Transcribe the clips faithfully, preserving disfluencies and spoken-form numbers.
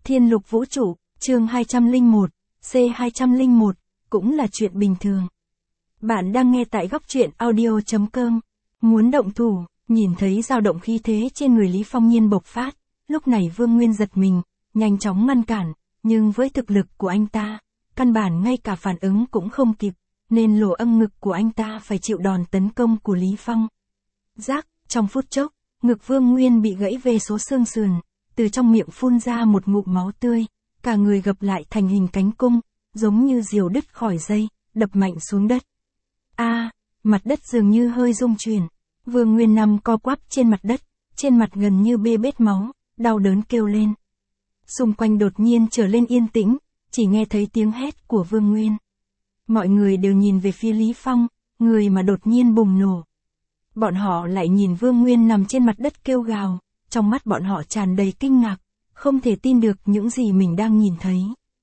Thiên Lục Vũ Trụ, chương hai trăm lẻ một, C hai trăm lẻ một, cũng là chuyện bình thường. Bạn đang nghe tại góc truyện audio chấm com. Muốn động thủ, nhìn thấy dao động khí thế trên người Lý Phong nhiên bộc phát, lúc này Vương Nguyên giật mình, nhanh chóng ngăn cản, nhưng với thực lực của anh ta, căn bản ngay cả phản ứng cũng không kịp, nên lỗ âm ngực của anh ta phải chịu đòn tấn công của Lý Phong. Rác, trong phút chốc, ngực Vương Nguyên bị gãy về số xương sườn, từ trong miệng phun ra một ngụm máu tươi, cả người gập lại thành hình cánh cung, giống như diều đứt khỏi dây, đập mạnh xuống đất. A, à, mặt đất dường như hơi rung chuyển. Vương Nguyên nằm co quắp trên mặt đất, trên mặt gần như bê bết máu, đau đớn kêu lên. Xung quanh đột nhiên trở lên yên tĩnh, chỉ nghe thấy tiếng hét của Vương Nguyên. Mọi người đều nhìn về phía Lý Phong, người mà đột nhiên bùng nổ. Bọn họ lại nhìn Vương Nguyên nằm trên mặt đất kêu gào, trong mắt bọn họ tràn đầy kinh ngạc, không thể tin được những gì mình đang nhìn thấy.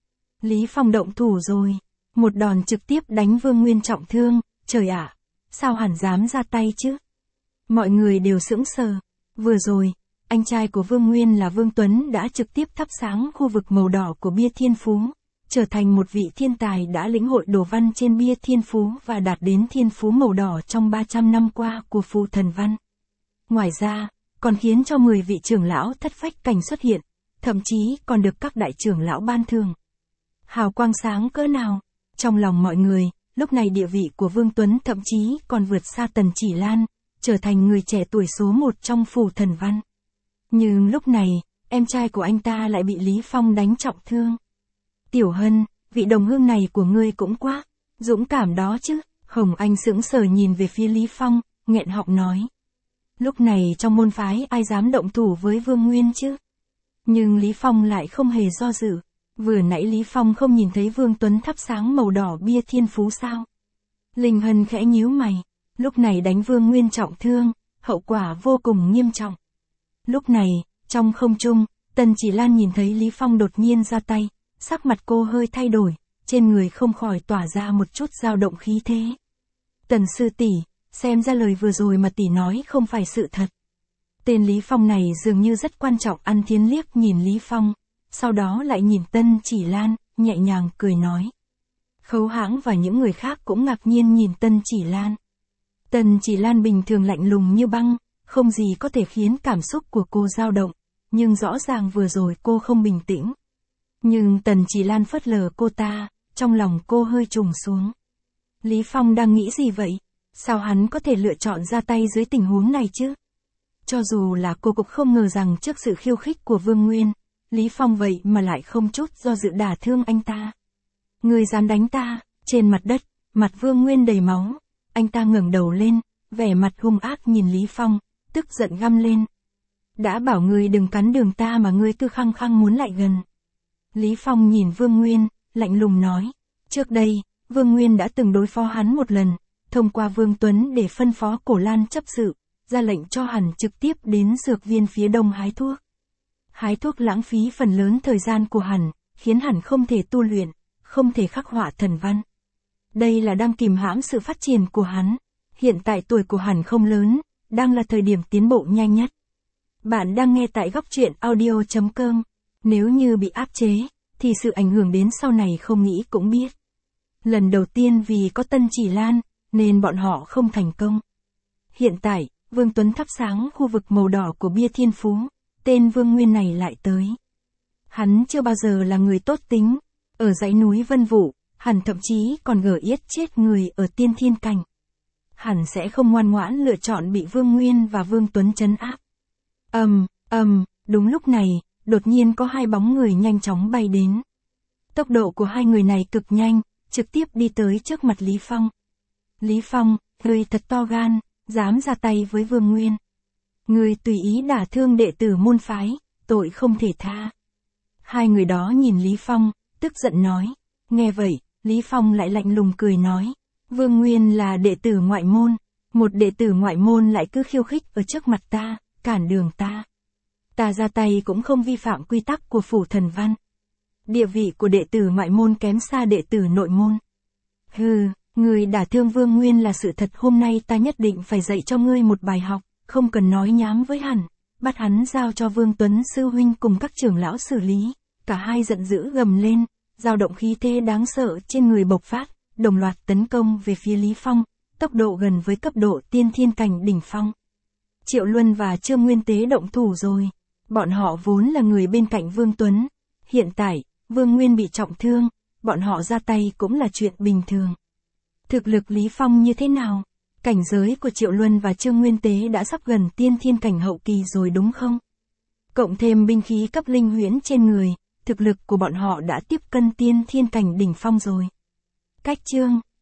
Lý Phong động thủ rồi, một đòn trực tiếp đánh Vương Nguyên trọng thương, trời ạ, sao hắn dám ra tay chứ? Mọi người đều sững sờ, vừa rồi, anh trai của Vương Nguyên là Vương Tuấn đã trực tiếp thắp sáng khu vực màu đỏ của bia thiên phú, trở thành một vị thiên tài đã lĩnh hội đồ văn trên bia thiên phú và đạt đến thiên phú màu đỏ trong ba trăm năm qua của phù thần văn. Ngoài ra, còn khiến cho mười vị trưởng lão thất phách cảnh xuất hiện, thậm chí còn được các đại trưởng lão ban thưởng. Hào quang sáng cỡ nào, trong lòng mọi người, lúc này địa vị của Vương Tuấn thậm chí còn vượt xa Tần Chỉ Lan, trở thành người trẻ tuổi số một trong phù thần văn. Nhưng lúc này, em trai của anh ta lại bị Lý Phong đánh trọng thương. Tiểu Hân, vị đồng hương này của ngươi cũng quá dũng cảm đó chứ. Hồng Anh sững sờ nhìn về phía Lý Phong, nghẹn họng nói. Lúc này trong môn phái ai dám động thủ với Vương Nguyên chứ? Nhưng Lý Phong lại không hề do dự. Vừa nãy Lý Phong không nhìn thấy Vương Tuấn thắp sáng màu đỏ bia thiên phú sao? Linh Hân khẽ nhíu mày. Lúc này đánh Vương Nguyên trọng thương, hậu quả vô cùng nghiêm trọng. Lúc này, trong không trung, Tần Chỉ Lan nhìn thấy Lý Phong đột nhiên ra tay, sắc mặt cô hơi thay đổi, trên người không khỏi tỏa ra một chút dao động khí thế. Tần sư tỷ, xem ra lời vừa rồi mà tỷ nói không phải sự thật. Tên Lý Phong này dường như rất quan trọng. An Thiến liếc nhìn Lý Phong, sau đó lại nhìn Tần Chỉ Lan, nhẹ nhàng cười nói. Khấu Hãng và những người khác cũng ngạc nhiên nhìn Tần Chỉ Lan. Tần Chỉ Lan bình thường lạnh lùng như băng, không gì có thể khiến cảm xúc của cô dao động, nhưng rõ ràng vừa rồi cô không bình tĩnh. Nhưng Tần Chỉ Lan phớt lờ cô ta, trong lòng cô hơi trùng xuống. Lý Phong đang nghĩ gì vậy? Sao hắn có thể lựa chọn ra tay dưới tình huống này chứ? Cho dù là cô cũng không ngờ rằng trước sự khiêu khích của Vương Nguyên, Lý Phong vậy mà lại không chút do dự đả thương anh ta. Người dám đánh ta? Trên mặt đất, mặt Vương Nguyên đầy máu. Anh ta ngẩng đầu lên, vẻ mặt hung ác nhìn Lý Phong, tức giận găm lên. Đã bảo ngươi đừng cắn đường ta mà ngươi cứ khăng khăng muốn lại gần. Lý Phong nhìn Vương Nguyên, lạnh lùng nói. Trước đây, Vương Nguyên đã từng đối phó hắn một lần, thông qua Vương Tuấn để phân phó Cổ Lan chấp sự, ra lệnh cho hắn trực tiếp đến dược viên phía đông hái thuốc. Hái thuốc lãng phí phần lớn thời gian của hắn, khiến hắn không thể tu luyện, không thể khắc họa thần văn. Đây là đang kìm hãm sự phát triển của hắn. Hiện tại tuổi của hắn không lớn, đang là thời điểm tiến bộ nhanh nhất. Bạn đang nghe tại góc truyện audio chấm com. Nếu như bị áp chế, thì sự ảnh hưởng đến sau này không nghĩ cũng biết. Lần đầu tiên vì có Tần Chỉ Lan, nên bọn họ không thành công. Hiện tại, Vương Tuấn thắp sáng khu vực màu đỏ của bia thiên phú, tên Vương Nguyên này lại tới. Hắn chưa bao giờ là người tốt tính, ở dãy núi Vân Vũ, hắn thậm chí còn gở yết chết người ở tiên thiên cảnh. Hắn sẽ không ngoan ngoãn lựa chọn bị Vương Nguyên và Vương Tuấn trấn áp. Ầm, ầm, đúng lúc này, đột nhiên có hai bóng người nhanh chóng bay đến. Tốc độ của hai người này cực nhanh, trực tiếp đi tới trước mặt Lý Phong. Lý Phong, ngươi thật to gan, dám ra tay với Vương Nguyên. Ngươi tùy ý đả thương đệ tử môn phái, tội không thể tha. Hai người đó nhìn Lý Phong, tức giận nói. Nghe vậy, Lý Phong lại lạnh lùng cười nói. Vương Nguyên là đệ tử ngoại môn, một đệ tử ngoại môn lại cứ khiêu khích ở trước mặt ta, cản đường ta. Ta ra tay cũng không vi phạm quy tắc của phủ thần văn. Địa vị của đệ tử ngoại môn kém xa đệ tử nội môn. Hừ, người đả thương Vương Nguyên là sự thật, hôm nay ta nhất định phải dạy cho ngươi một bài học, không cần nói nhám với hắn, bắt hắn giao cho Vương Tuấn sư huynh cùng các trưởng lão xử lý, cả hai giận dữ gầm lên, dao động khí thế đáng sợ trên người bộc phát, đồng loạt tấn công về phía Lý Phong, tốc độ gần với cấp độ tiên thiên cảnh đỉnh phong. Triệu Luân và Trương Nguyên Tế động thủ rồi. Bọn họ vốn là người bên cạnh Vương Tuấn. Hiện tại, Vương Nguyên bị trọng thương, bọn họ ra tay cũng là chuyện bình thường. Thực lực Lý Phong như thế nào? Cảnh giới của Triệu Luân và Trương Nguyên Tế đã sắp gần tiên thiên cảnh hậu kỳ rồi đúng không? Cộng thêm binh khí cấp linh huyễn trên người, thực lực của bọn họ đã tiếp cận tiên thiên cảnh đỉnh phong rồi. Cách chương